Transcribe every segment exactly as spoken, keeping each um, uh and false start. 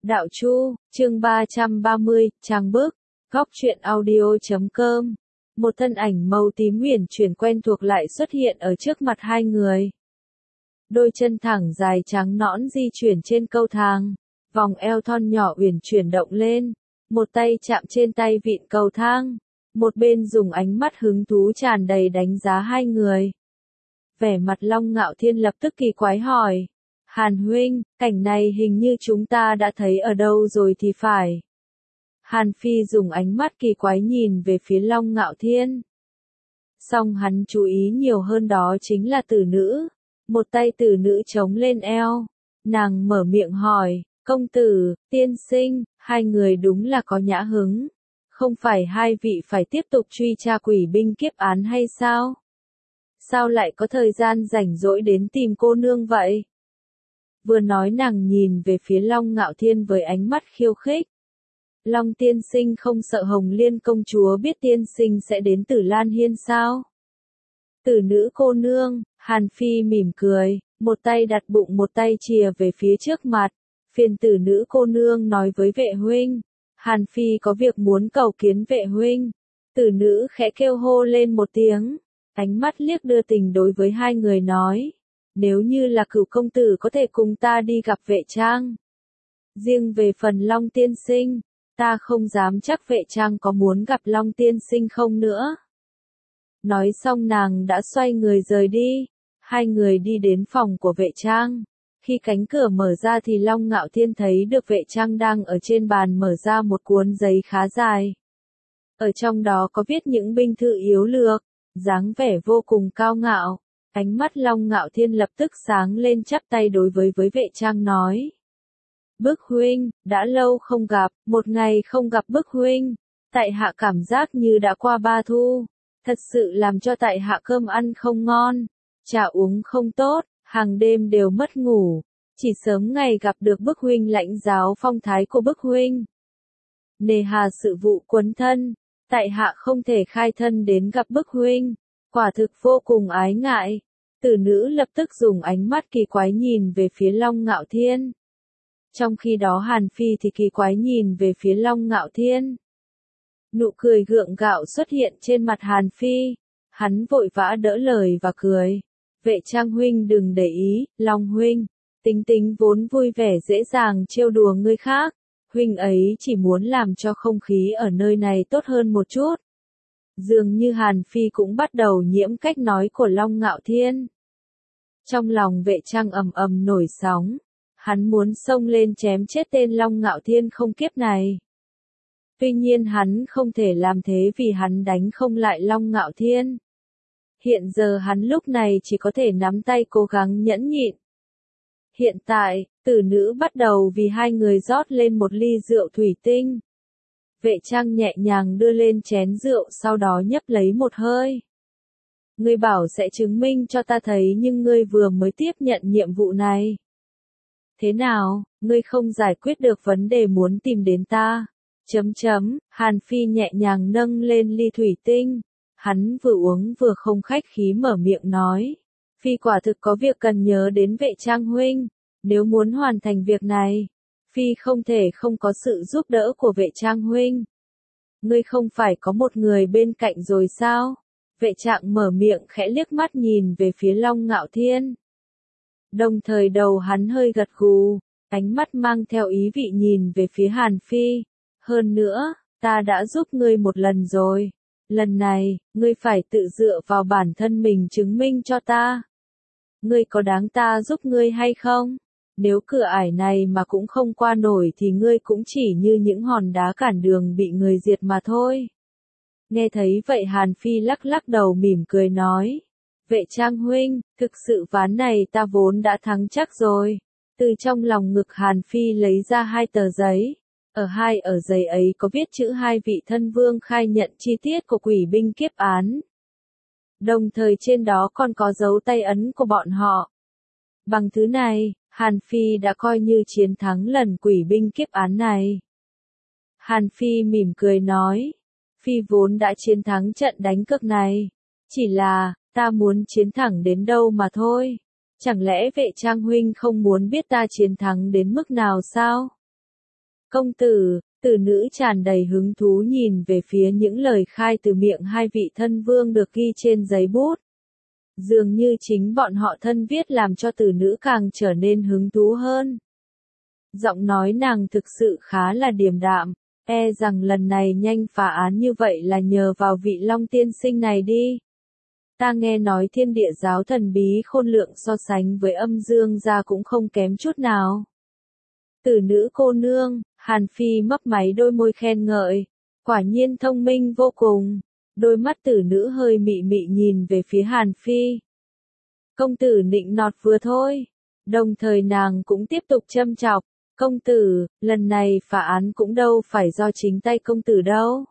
Đạo Chu, chương ba trăm ba mươi, trang bức, góc truyện audio chấm com. Một thân ảnh màu tím huyền chuyển quen thuộc lại xuất hiện ở trước mặt hai người. Đôi chân thẳng dài trắng nõn di chuyển trên cầu thang, vòng eo thon nhỏ uyển chuyển động lên, một tay chạm trên tay vịn cầu thang, một bên dùng ánh mắt hứng thú tràn đầy đánh giá hai người. Vẻ mặt Long Ngạo Thiên lập tức kỳ quái hỏi. Hàn huynh, cảnh này hình như chúng ta đã thấy ở đâu rồi thì phải. Hàn Phi dùng ánh mắt kỳ quái nhìn về phía Long Ngạo Thiên. Song hắn chú ý nhiều hơn đó chính là tử nữ. Một tay tử nữ chống lên eo. Nàng mở miệng hỏi, công tử, tiên sinh, hai người đúng là có nhã hứng. Không phải hai vị phải tiếp tục truy tra quỷ binh kiếp án hay sao? Sao lại có thời gian rảnh rỗi đến tìm cô nương vậy? Vừa nói nàng nhìn về phía Long Ngạo Thiên với ánh mắt khiêu khích. Long tiên sinh không sợ Hồng Liên công chúa biết tiên sinh sẽ đến Tử Lan Hiên sao? Tử nữ cô nương, Hàn Phi mỉm cười, một tay đặt bụng một tay chìa về phía trước mặt. Phiền tử nữ cô nương nói với vệ huynh. Hàn Phi có việc muốn cầu kiến vệ huynh. Tử nữ khẽ kêu hô lên một tiếng. Ánh mắt liếc đưa tình đối với hai người nói. Nếu như là Cửu công tử có thể cùng ta đi gặp vệ trang. Riêng về phần Long tiên sinh, ta không dám chắc vệ trang có muốn gặp Long tiên sinh không nữa. Nói xong nàng đã xoay người rời đi. Hai người đi đến phòng của vệ trang. Khi cánh cửa mở ra thì Long Ngạo Thiên thấy được vệ trang đang ở trên bàn mở ra một cuốn giấy khá dài. Ở trong đó có viết những binh thư yếu lược, dáng vẻ vô cùng cao ngạo. Ánh mắt Long Ngạo Thiên lập tức sáng lên, chắp tay đối với với vệ trang nói. Bức huynh, đã lâu không gặp, một ngày không gặp bức huynh. Tại hạ cảm giác như đã qua ba thu. Thật sự làm cho tại hạ cơm ăn không ngon, trà uống không tốt, hàng đêm đều mất ngủ. Chỉ sớm ngày gặp được bức huynh lãnh giáo phong thái của bức huynh. Nề hà sự vụ quấn thân, tại hạ không thể khai thân đến gặp bức huynh. Quả thực vô cùng ái ngại. Tử nữ lập tức dùng ánh mắt kỳ quái nhìn về phía Long Ngạo Thiên. Trong khi đó Hàn Phi thì kỳ quái nhìn về phía Long Ngạo Thiên. Nụ cười gượng gạo xuất hiện trên mặt Hàn Phi. Hắn vội vã đỡ lời và cười. Vệ trang huynh đừng để ý, Long huynh. Tính tính vốn vui vẻ dễ dàng trêu đùa người khác. Huynh ấy chỉ muốn làm cho không khí ở nơi này tốt hơn một chút. Dường như Hàn Phi cũng bắt đầu nhiễm cách nói của Long Ngạo Thiên. Trong lòng vệ trang ầm ầm nổi sóng. Hắn muốn xông lên chém chết tên Long Ngạo Thiên không kiếp này. Tuy nhiên hắn không thể làm thế vì hắn đánh không lại Long Ngạo Thiên. Hiện giờ hắn lúc này chỉ có thể nắm tay cố gắng nhẫn nhịn. Hiện tại, tử nữ bắt đầu vì hai người rót lên một ly rượu thủy tinh. Vệ trang nhẹ nhàng đưa lên chén rượu sau đó nhấp lấy một hơi. Ngươi bảo sẽ chứng minh cho ta thấy nhưng ngươi vừa mới tiếp nhận nhiệm vụ này. Thế nào, ngươi không giải quyết được vấn đề muốn tìm đến ta? Chấm chấm, Hàn Phi nhẹ nhàng nâng lên ly thủy tinh. Hắn vừa uống vừa không khách khí mở miệng nói. Phi quả thực có việc cần nhớ đến vệ trang huynh. Nếu muốn hoàn thành việc này, Phi không thể không có sự giúp đỡ của vệ trang huynh. Ngươi không phải có một người bên cạnh rồi sao? Vệ trạng mở miệng khẽ liếc mắt nhìn về phía Long Ngạo Thiên. Đồng thời đầu hắn hơi gật gù, ánh mắt mang theo ý vị nhìn về phía Hàn Phi. Hơn nữa, ta đã giúp ngươi một lần rồi. Lần này, ngươi phải tự dựa vào bản thân mình chứng minh cho ta. Ngươi có đáng ta giúp ngươi hay không? Nếu cửa ải này mà cũng không qua nổi thì ngươi cũng chỉ như những hòn đá cản đường bị người diệt mà thôi. Nghe thấy vậy Hàn Phi lắc lắc đầu mỉm cười nói. Vệ trang huynh, thực sự ván này ta vốn đã thắng chắc rồi. Từ trong lòng ngực Hàn Phi lấy ra hai tờ giấy. Ở hai ở giấy ấy có viết chữ hai vị thân vương khai nhận chi tiết của quỷ binh kiếp án. Đồng thời trên đó còn có dấu tay ấn của bọn họ. Bằng thứ này, Hàn Phi đã coi như chiến thắng lần quỷ binh kiếp án này. Hàn Phi mỉm cười nói. Phi vốn đã chiến thắng trận đánh cược này. Chỉ là, ta muốn chiến thẳng đến đâu mà thôi. Chẳng lẽ vệ trang huynh không muốn biết ta chiến thắng đến mức nào sao? Công tử, tử nữ tràn đầy hứng thú nhìn về phía những lời khai từ miệng hai vị thân vương được ghi trên giấy bút. Dường như chính bọn họ thân viết làm cho tử nữ càng trở nên hứng thú hơn. Giọng nói nàng thực sự khá là điềm đạm, e rằng lần này nhanh phá án như vậy là nhờ vào vị Long tiên sinh này đi. Ta nghe nói thiên địa giáo thần bí khôn lượng so sánh với âm dương gia cũng không kém chút nào. Tử nữ cô nương, Hàn Phi mấp máy đôi môi khen ngợi, quả nhiên thông minh vô cùng. Đôi mắt tử nữ hơi mị mị nhìn về phía Hàn Phi. Công tử nịnh nọt vừa thôi. Đồng thời nàng cũng tiếp tục châm chọc. Công tử, lần này phá án cũng đâu phải do chính tay công tử đâu.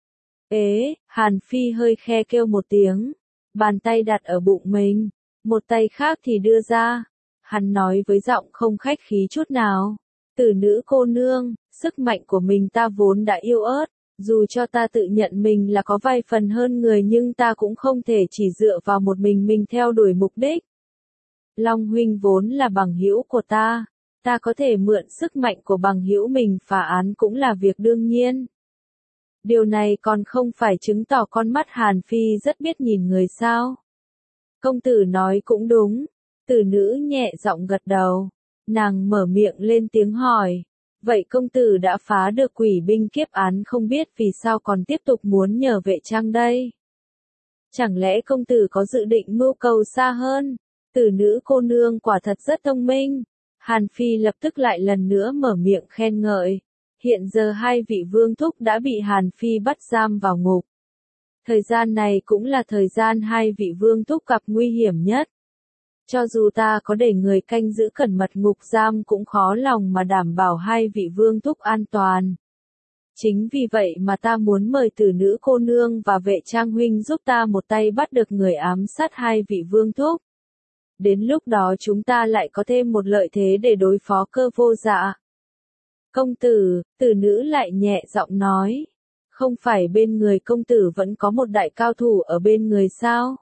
Ế, Hàn Phi hơi khe kêu một tiếng. Bàn tay đặt ở bụng mình. Một tay khác thì đưa ra. Hắn nói với giọng không khách khí chút nào. Tử nữ cô nương, sức mạnh của mình ta vốn đã yếu ớt. Dù cho ta tự nhận mình là có vài phần hơn người nhưng ta cũng không thể chỉ dựa vào một mình mình theo đuổi mục đích. Long huynh vốn là bằng hữu của ta, ta có thể mượn sức mạnh của bằng hữu mình phá án cũng là việc đương nhiên. Điều này còn không phải chứng tỏ con mắt Hàn Phi rất biết nhìn người sao. Công tử nói cũng đúng, tử nữ nhẹ giọng gật đầu, nàng mở miệng lên tiếng hỏi. Vậy công tử đã phá được quỷ binh kiếp án không biết vì sao còn tiếp tục muốn nhờ vệ trang đây? Chẳng lẽ công tử có dự định mưu cầu xa hơn? Tử nữ cô nương quả thật rất thông minh. Hàn Phi lập tức lại lần nữa mở miệng khen ngợi. Hiện giờ hai vị vương thúc đã bị Hàn Phi bắt giam vào ngục. Thời gian này cũng là thời gian hai vị vương thúc gặp nguy hiểm nhất. Cho dù ta có để người canh giữ cẩn mật ngục giam cũng khó lòng mà đảm bảo hai vị vương thúc an toàn. Chính vì vậy mà ta muốn mời tử nữ cô nương và vệ trang huynh giúp ta một tay bắt được người ám sát hai vị vương thúc. Đến lúc đó chúng ta lại có thêm một lợi thế để đối phó Cơ Vô Dạ. Công tử, tử nữ lại nhẹ giọng nói. Không phải bên người công tử vẫn có một đại cao thủ ở bên người sao?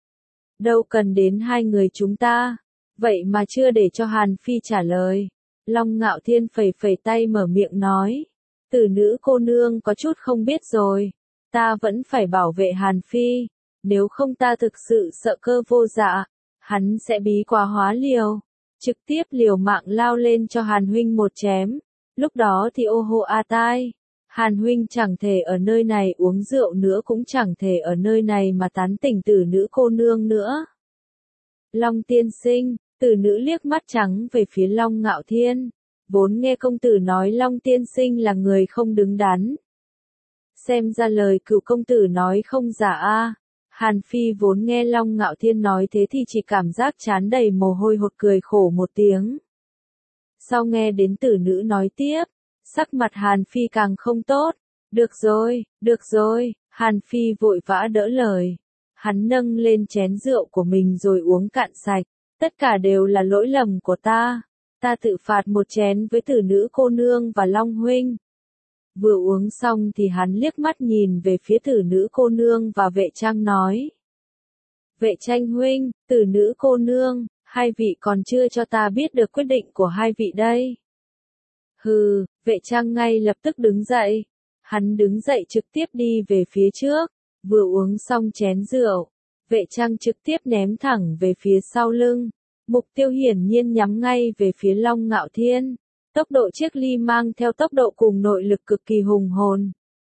Đâu cần đến hai người chúng ta. Vậy mà chưa để cho Hàn Phi trả lời. Long Ngạo Thiên phẩy phẩy tay mở miệng nói. Tử nữ cô nương có chút không biết rồi. Ta vẫn phải bảo vệ Hàn Phi. Nếu không ta thực sự sợ Cơ Vô Dạ. Hắn sẽ bí quá hóa liều. Trực tiếp liều mạng lao lên cho Hàn huynh một chém. Lúc đó thì ô hô a tai. Hàn huynh chẳng thể ở nơi này uống rượu nữa cũng chẳng thể ở nơi này mà tán tỉnh tử nữ cô nương nữa. Long tiên sinh, tử nữ liếc mắt trắng về phía Long Ngạo Thiên. Vốn nghe công tử nói Long tiên sinh là người không đứng đắn. Xem ra lời cựu công tử nói không giả a. Hàn Phi vốn nghe Long Ngạo Thiên nói thế thì chỉ cảm giác trán đầy mồ hôi hột cười khổ một tiếng. Sau nghe đến tử nữ nói tiếp. Sắc mặt Hàn Phi càng không tốt. Được rồi, được rồi, Hàn Phi vội vã đỡ lời. Hắn nâng lên chén rượu của mình rồi uống cạn sạch. Tất cả đều là lỗi lầm của ta. Ta tự phạt một chén với tử nữ cô nương và Long huynh. Vừa uống xong thì hắn liếc mắt nhìn về phía tử nữ cô nương và vệ trang nói. Vệ tranh huynh, tử nữ cô nương, hai vị còn chưa cho ta biết được quyết định của hai vị đây. Hừ, vệ trang ngay lập tức đứng dậy. Hắn đứng dậy trực tiếp đi về phía trước. Vừa uống xong chén rượu. Vệ trang trực tiếp ném thẳng về phía sau lưng. Mục tiêu hiển nhiên nhắm ngay về phía Long Ngạo Thiên. Tốc độ chiếc ly mang theo tốc độ cùng nội lực cực kỳ hùng hồn.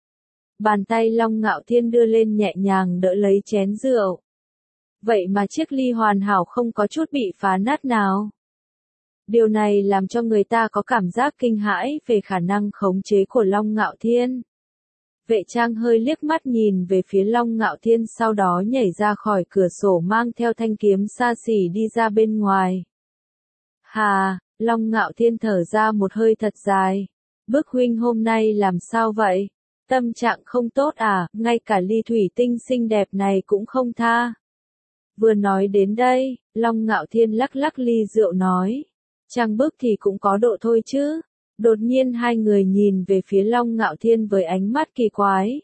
Bàn tay Long Ngạo Thiên đưa lên nhẹ nhàng đỡ lấy chén rượu. Vậy mà chiếc ly hoàn hảo không có chút bị phá nát nào. Điều này làm cho người ta có cảm giác kinh hãi về khả năng khống chế của Long Ngạo Thiên. Vệ trang hơi liếc mắt nhìn về phía Long Ngạo Thiên sau đó nhảy ra khỏi cửa sổ mang theo thanh kiếm xa xỉ đi ra bên ngoài. Hà, Long Ngạo Thiên thở ra một hơi thật dài. Bức huynh hôm nay làm sao vậy? Tâm trạng không tốt à, ngay cả ly thủy tinh xinh đẹp này cũng không tha. Vừa nói đến đây, Long Ngạo Thiên lắc lắc ly rượu nói. Trang bức thì cũng có độ thôi chứ. Đột nhiên hai người nhìn về phía Long Ngạo Thiên với ánh mắt kỳ quái.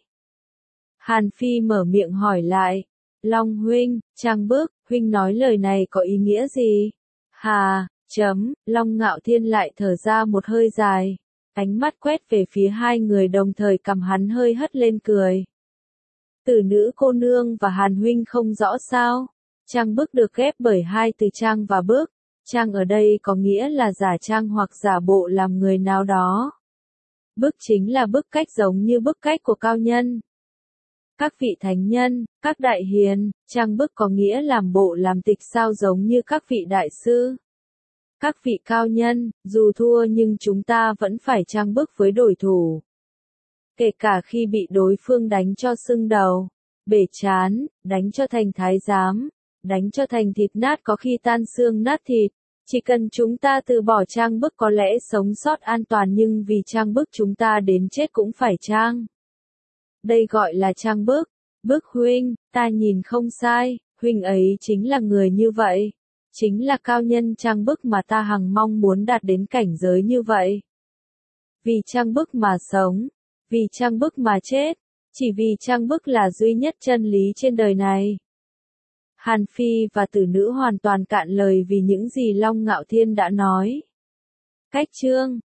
Hàn Phi mở miệng hỏi lại. Long huynh, Trang bức, huynh nói lời này có ý nghĩa gì? Hà, chấm, Long Ngạo Thiên lại thở ra một hơi dài. Ánh mắt quét về phía hai người đồng thời cầm hắn hơi hất lên cười. Tử nữ cô nương và Hàn huynh không rõ sao? Trang bức được ghép bởi hai từ trang và bức. Trang ở đây có nghĩa là giả trang hoặc giả bộ làm người nào đó. Bức chính là bức cách giống như bức cách của cao nhân. Các vị thánh nhân, các đại hiền, trang bức có nghĩa làm bộ làm tịch sao giống như các vị đại sư. Các vị cao nhân, dù thua nhưng chúng ta vẫn phải trang bức với đối thủ. Kể cả khi bị đối phương đánh cho sưng đầu, bể trán, đánh cho thành thái giám, đánh cho thành thịt nát có khi tan xương nát thịt. Chỉ cần chúng ta từ bỏ trang bức có lẽ sống sót an toàn nhưng vì trang bức chúng ta đến chết cũng phải trang. Đây gọi là trang bức. Bức huynh, ta nhìn không sai, huynh ấy chính là người như vậy. Chính là cao nhân trang bức mà ta hằng mong muốn đạt đến cảnh giới như vậy. Vì trang bức mà sống, vì trang bức mà chết, chỉ vì trang bức là duy nhất chân lý trên đời này. Hàn Phi và tử nữ hoàn toàn cạn lời vì những gì Long Ngạo Thiên đã nói. Cách chương